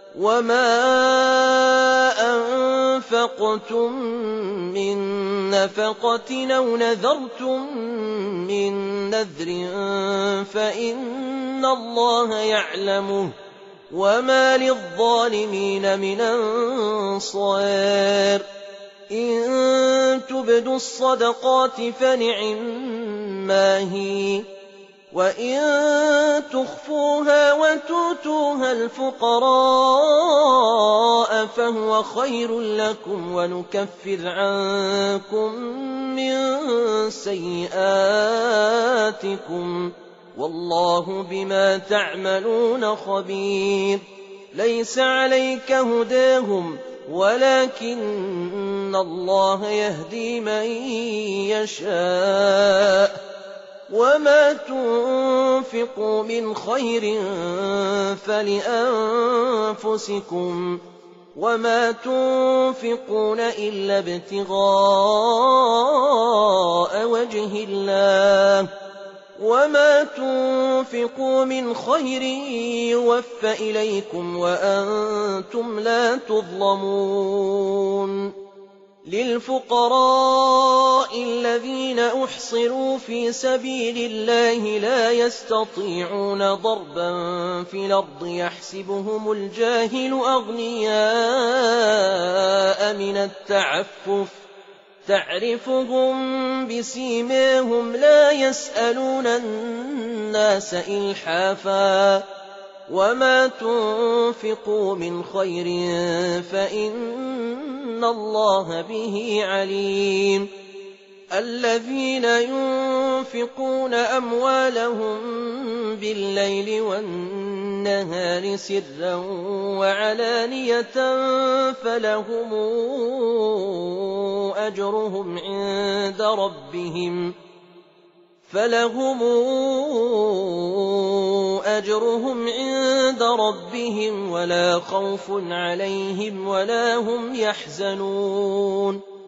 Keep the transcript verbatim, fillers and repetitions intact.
وما أنفقتم من نفقة أو نذرتم من نذر فإن الله يعلمه وما للظالمين من أنصار إن تبدوا الصدقات فنعما هي وإن تخفوها وتؤتوها الفقراء فهو خير لكم ونكفر عنكم من سيئاتكم والله بما تعملون خبير ليس عليك هداهم ولكن الله يهدي من يشاء وما تنفقوا من خير فلأنفسكم وما تنفقون إلا ابتغاء وجه الله وما تنفقوا من خير يوفى إليكم وأنتم لا تظلمون للفقراء الذين أحصروا في سبيل الله لا يستطيعون ضربا في الأرض يحسبهم الجاهل أغنياء من التعفف تعرفهم بسيماهم لا يسألون الناس إلحافا وما تنفقوا من خير فإن الله به عليم الذين ينفقون أموالهم بالليل والنهار سرا وعلانية فلهم أجرهم عند ربهم فلهم أجرهم عند ربهم ولا خوف عليهم ولا هم يحزنون